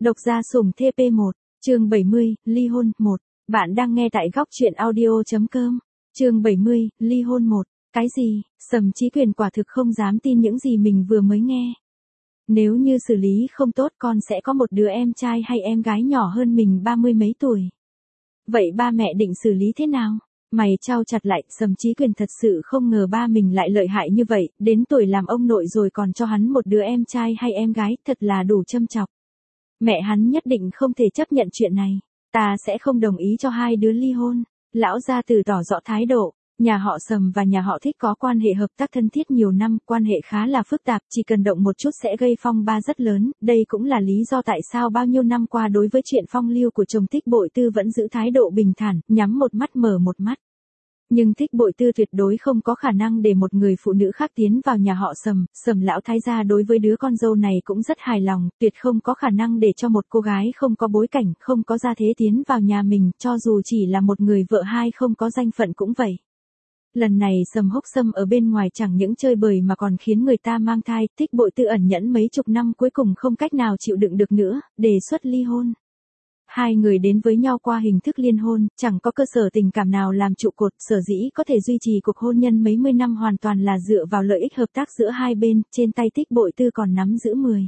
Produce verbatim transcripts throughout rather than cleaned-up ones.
Độc gia sủng T P một, chương bảy mươi, ly hôn, một. Bạn đang nghe tại góc truyện audio.com. Chương bảy mươi, ly hôn một. Cái gì? Sầm Chí Quyền quả thực không dám tin những gì mình vừa mới nghe. Nếu như xử lý không tốt con sẽ có một đứa em trai hay em gái nhỏ hơn mình ba mươi mấy tuổi. Vậy ba mẹ định xử lý thế nào? Mày chau chặt lại, Sầm Chí Quyền thật sự không ngờ ba mình lại lợi hại như vậy, đến tuổi làm ông nội rồi còn cho hắn một đứa em trai hay em gái, thật là đủ châm chọc. Mẹ hắn nhất định không thể chấp nhận chuyện này, ta sẽ không đồng ý cho hai đứa ly hôn. Lão gia tử tỏ rõ thái độ, nhà họ Sầm và nhà họ Thích có quan hệ hợp tác thân thiết nhiều năm, quan hệ khá là phức tạp, chỉ cần động một chút sẽ gây phong ba rất lớn, đây cũng là lý do tại sao bao nhiêu năm qua đối với chuyện phong lưu của chồng Thích Bội Tư vẫn giữ thái độ bình thản, nhắm một mắt mở một mắt. Nhưng Thích Bội Tư tuyệt đối không có khả năng để một người phụ nữ khác tiến vào nhà họ Sầm, Sầm lão thái gia đối với đứa con dâu này cũng rất hài lòng, tuyệt không có khả năng để cho một cô gái không có bối cảnh, không có gia thế tiến vào nhà mình, cho dù chỉ là một người vợ hai không có danh phận cũng vậy. Lần này Sầm Húc Sâm ở bên ngoài chẳng những chơi bời mà còn khiến người ta mang thai, Thích Bội Tư ẩn nhẫn mấy chục năm cuối cùng không cách nào chịu đựng được nữa, đề xuất ly hôn. Hai người đến với nhau qua hình thức liên hôn, chẳng có cơ sở tình cảm nào làm trụ cột, sở dĩ có thể duy trì cuộc hôn nhân mấy mươi năm hoàn toàn là dựa vào lợi ích hợp tác giữa hai bên, trên tay Thích Bội Tư còn nắm giữ mười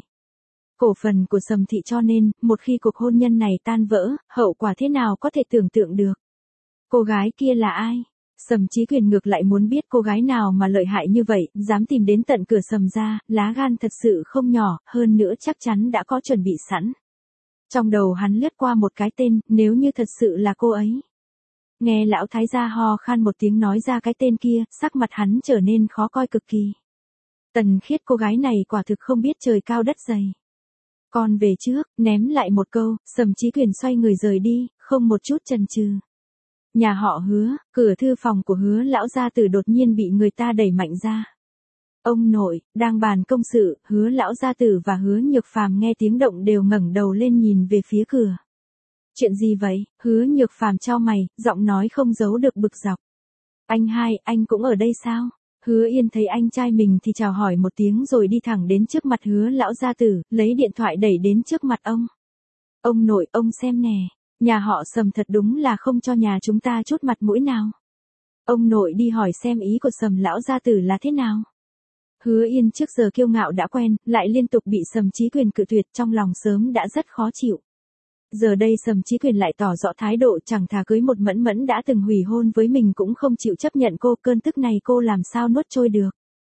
cổ phần của Sầm thị, cho nên, một khi cuộc hôn nhân này tan vỡ, hậu quả thế nào có thể tưởng tượng được. Cô gái kia là ai? Sầm Chí Quyền ngược lại muốn biết cô gái nào mà lợi hại như vậy, dám tìm đến tận cửa Sầm gia, lá gan thật sự không nhỏ, hơn nữa chắc chắn đã có chuẩn bị sẵn. Trong đầu hắn lướt qua một cái tên, nếu như thật sự là cô ấy. Nghe lão thái gia ho khan một tiếng nói ra cái tên kia, sắc mặt hắn trở nên khó coi cực kỳ. Tần Khiết, cô gái này quả thực không biết trời cao đất dày. Con về trước, ném lại một câu, Sầm Chí Quyền xoay người rời đi, không một chút chần chừ. Nhà họ Hứa, cửa thư phòng của Hứa lão gia tử đột nhiên bị người ta đẩy mạnh ra. Ông nội, đang bàn công sự, Hứa lão gia tử và Hứa Nhược Phàm nghe tiếng động đều ngẩng đầu lên nhìn về phía cửa. Chuyện gì vậy? Hứa Nhược Phàm chau mày, giọng nói không giấu được bực dọc. Anh hai, anh cũng ở đây sao? Hứa Yên thấy anh trai mình thì chào hỏi một tiếng rồi đi thẳng đến trước mặt Hứa lão gia tử, lấy điện thoại đẩy đến trước mặt ông. Ông nội, ông xem nè, nhà họ Sầm thật đúng là không cho nhà chúng ta chút mặt mũi nào. Ông nội đi hỏi xem ý của Sầm lão gia tử là thế nào. Hứa Yên trước giờ kiêu ngạo đã quen, lại liên tục bị Sầm Chí Quyền cự tuyệt, trong lòng sớm đã rất khó chịu. Giờ đây Sầm Chí Quyền lại tỏ rõ thái độ, chẳng thà cưới một mẫn mẫn đã từng hủy hôn với mình cũng không chịu chấp nhận cô, cơn tức này cô làm sao nuốt trôi được.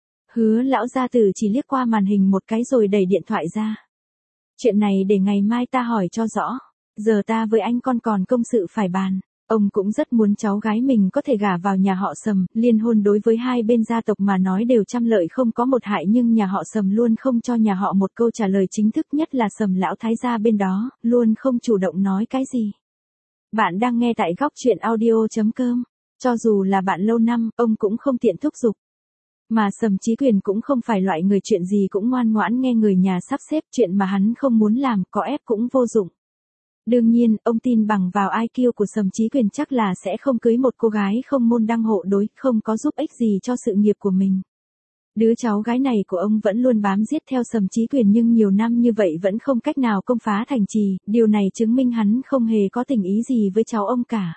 Hứa lão gia tử chỉ liếc qua màn hình một cái rồi đẩy điện thoại ra. Chuyện này để ngày mai ta hỏi cho rõ, giờ ta với anh con còn công sự phải bàn. Ông cũng rất muốn cháu gái mình có thể gả vào nhà họ Sầm, liên hôn đối với hai bên gia tộc mà nói đều trăm lợi không có một hại, nhưng nhà họ Sầm luôn không cho nhà họ một câu trả lời chính thức, nhất là Sầm lão thái gia bên đó, luôn không chủ động nói cái gì. Bạn đang nghe tại góc truyện audio.com, cho dù là bạn lâu năm, ông cũng không tiện thúc giục. Mà Sầm Chí Quyền cũng không phải loại người chuyện gì cũng ngoan ngoãn nghe người nhà sắp xếp, chuyện mà hắn không muốn làm, có ép cũng vô dụng. Đương nhiên, ông tin bằng vào i kiu của Sầm Chí Quyền chắc là sẽ không cưới một cô gái không môn đăng hộ đối, không có giúp ích gì cho sự nghiệp của mình. Đứa cháu gái này của ông vẫn luôn bám giết theo Sầm Chí Quyền nhưng nhiều năm như vậy vẫn không cách nào công phá thành trì, điều này chứng minh hắn không hề có tình ý gì với cháu ông cả.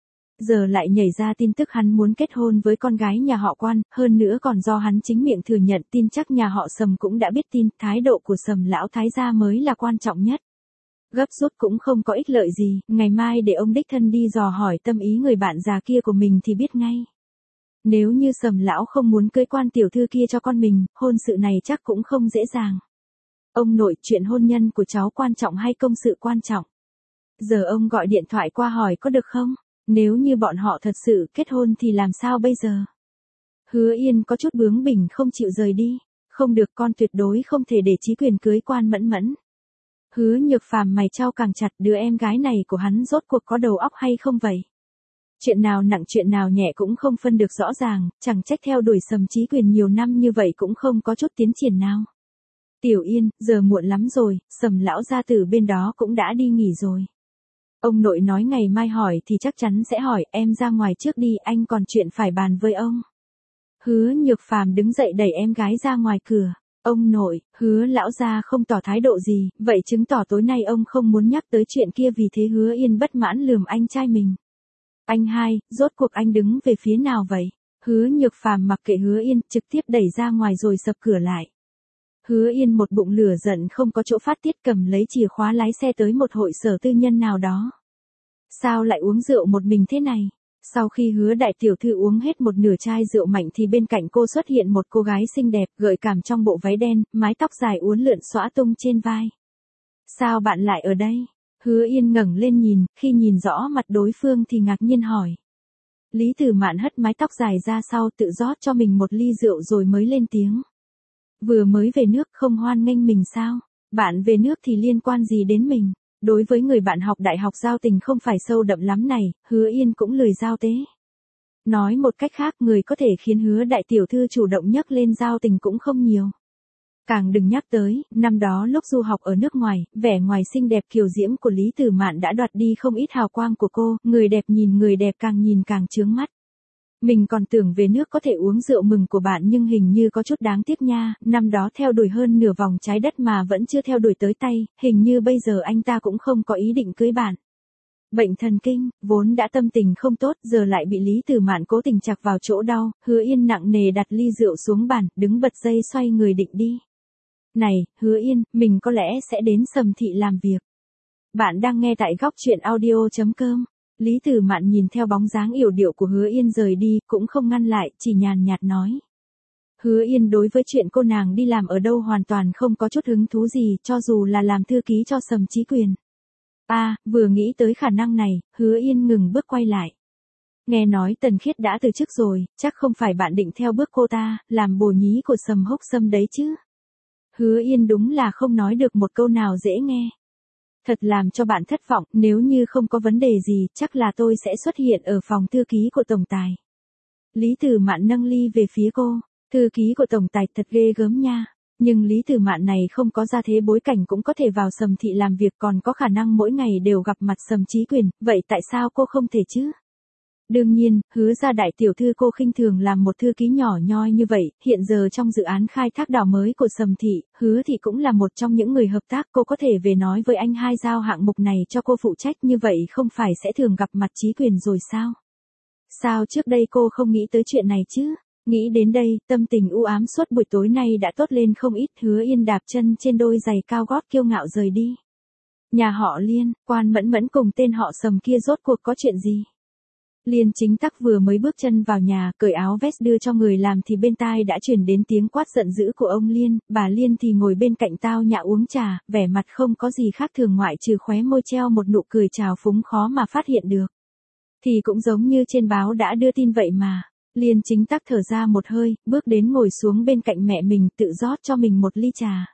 Giờ lại nhảy ra tin tức hắn muốn kết hôn với con gái nhà họ Quan, hơn nữa còn do hắn chính miệng thừa nhận, tin chắc nhà họ Sầm cũng đã biết tin, thái độ của Sầm lão thái gia mới là quan trọng nhất. Gấp rút cũng không có ích lợi gì, ngày mai để ông đích thân đi dò hỏi tâm ý người bạn già kia của mình thì biết ngay. Nếu như Sầm lão không muốn cưới Quan tiểu thư kia cho con mình, hôn sự này chắc cũng không dễ dàng. Ông nội, chuyện hôn nhân của cháu quan trọng hay công sự quan trọng? Giờ ông gọi điện thoại qua hỏi có được không? Nếu như bọn họ thật sự kết hôn thì làm sao bây giờ? Hứa Yên có chút bướng bỉnh không chịu rời đi. Không được, con tuyệt đối không thể để Chí Quyền cưới Quan mẫn mẫn. Hứa Nhược Phàm mày chau càng chặt, đứa em gái này của hắn rốt cuộc có đầu óc hay không vậy? Chuyện nào nặng chuyện nào nhẹ cũng không phân được rõ ràng, chẳng trách theo đuổi Sầm Chí Quyền nhiều năm như vậy cũng không có chút tiến triển nào. Tiểu Yên, giờ muộn lắm rồi, Sầm lão gia tử bên đó cũng đã đi nghỉ rồi. Ông nội nói ngày mai hỏi thì chắc chắn sẽ hỏi, em ra ngoài trước đi, anh còn chuyện phải bàn với ông. Hứa Nhược Phàm đứng dậy đẩy em gái ra ngoài cửa. Ông nội, Hứa lão gia không tỏ thái độ gì, vậy chứng tỏ tối nay ông không muốn nhắc tới chuyện kia, vì thế Hứa Yên bất mãn lườm anh trai mình. Anh hai, rốt cuộc anh đứng về phía nào vậy? Hứa Nhược Phàm mặc kệ Hứa Yên, trực tiếp đẩy ra ngoài rồi sập cửa lại. Hứa Yên một bụng lửa giận không có chỗ phát tiết, cầm lấy chìa khóa lái xe tới một hội sở tư nhân nào đó. Sao lại uống rượu một mình thế này? Sau khi Hứa đại tiểu thư uống hết một nửa chai rượu mạnh thì bên cạnh cô xuất hiện một cô gái xinh đẹp, gợi cảm trong bộ váy đen, mái tóc dài uốn lượn xõa tung trên vai. Sao bạn lại ở đây? Hứa Yên ngẩng lên nhìn, khi nhìn rõ mặt đối phương thì ngạc nhiên hỏi. Lý Tử Mạn hất mái tóc dài ra sau, tự rót cho mình một ly rượu rồi mới lên tiếng. Vừa mới về nước không hoan nghênh mình sao? Bạn về nước thì liên quan gì đến mình? Đối với người bạn học đại học giao tình không phải sâu đậm lắm này, Hứa Yên cũng lười giao tế. Nói một cách khác, người có thể khiến Hứa đại tiểu thư chủ động nhắc lên giao tình cũng không nhiều. Càng đừng nhắc tới, năm đó lúc du học ở nước ngoài, vẻ ngoài xinh đẹp kiều diễm của Lý Tử Mạn đã đoạt đi không ít hào quang của cô, người đẹp nhìn người đẹp càng nhìn càng chướng mắt. Mình còn tưởng về nước có thể uống rượu mừng của bạn, nhưng hình như có chút đáng tiếc nha, năm đó theo đuổi hơn nửa vòng trái đất mà vẫn chưa theo đuổi tới tay, hình như bây giờ anh ta cũng không có ý định cưới bạn. Bệnh thần kinh, vốn đã tâm tình không tốt, giờ lại bị Lý Tử Mạn cố tình chọc vào chỗ đau, Hứa Yên nặng nề đặt ly rượu xuống bàn, đứng bật dậy xoay người định đi. Này, Hứa Yên, mình có lẽ sẽ đến Sầm Thị làm việc. Bạn đang nghe tại góc truyện audio chấm com. Lý Tử Mạn nhìn theo bóng dáng yểu điệu của Hứa Yên rời đi, cũng không ngăn lại, chỉ nhàn nhạt nói. Hứa Yên đối với chuyện cô nàng đi làm ở đâu hoàn toàn không có chút hứng thú gì, cho dù là làm thư ký cho Sầm Chí Quyền. À, vừa nghĩ tới khả năng này, Hứa Yên ngừng bước quay lại. Nghe nói Tần Khiết đã từ chức rồi, chắc không phải bạn định theo bước cô ta, làm bồ nhí của Sầm Húc Sâm đấy chứ. Hứa Yên đúng là không nói được một câu nào dễ nghe. Thật làm cho bạn thất vọng, nếu như không có vấn đề gì, chắc là tôi sẽ xuất hiện ở phòng thư ký của tổng tài. Lý Tử Mạn nâng ly về phía cô, thư ký của tổng tài thật ghê gớm nha. Nhưng Lý Tử Mạn này không có gia thế bối cảnh cũng có thể vào Sầm Thị làm việc, còn có khả năng mỗi ngày đều gặp mặt Sầm Chí Quyền, vậy tại sao cô không thể chứ? Đương nhiên, Hứa gia đại tiểu thư cô khinh thường làm một thư ký nhỏ nhoi như vậy, hiện giờ trong dự án khai thác đào mới của Sầm Thị, Hứa Thị cũng là một trong những người hợp tác, cô có thể về nói với anh hai giao hạng mục này cho cô phụ trách, như vậy không phải sẽ thường gặp mặt Chí Quyền rồi sao? Sao trước đây cô không nghĩ tới chuyện này chứ? Nghĩ đến đây, tâm tình u ám suốt buổi tối nay đã tốt lên không ít. Hứa Yên đạp chân trên đôi giày cao gót kiêu ngạo rời đi. Nhà họ Liên, Quan Mẫn Mẫn cùng tên họ Sầm kia rốt cuộc có chuyện gì? Liên Chính Tắc vừa mới bước chân vào nhà, cởi áo vest đưa cho người làm thì bên tai đã truyền đến tiếng quát giận dữ của ông Liên, bà Liên thì ngồi bên cạnh tao nhã uống trà, vẻ mặt không có gì khác thường ngoại trừ khóe môi treo một nụ cười trào phúng khó mà phát hiện được. Thì cũng giống như trên báo đã đưa tin vậy mà. Liên Chính Tắc thở ra một hơi, bước đến ngồi xuống bên cạnh mẹ mình, tự rót cho mình một ly trà.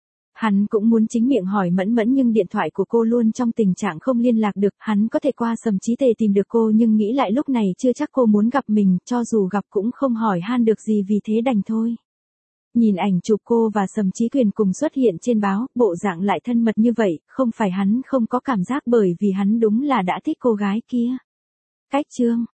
Hắn cũng muốn chính miệng hỏi Mẫn Mẫn nhưng điện thoại của cô luôn trong tình trạng không liên lạc được, hắn có thể qua Sầm Chí Tề tìm được cô nhưng nghĩ lại lúc này chưa chắc cô muốn gặp mình, cho dù gặp cũng không hỏi han được gì, vì thế đành thôi. Nhìn ảnh chụp cô và Sầm Chí Quyền cùng xuất hiện trên báo, bộ dạng lại thân mật như vậy, không phải hắn không có cảm giác, bởi vì hắn đúng là đã thích cô gái kia. Cách chương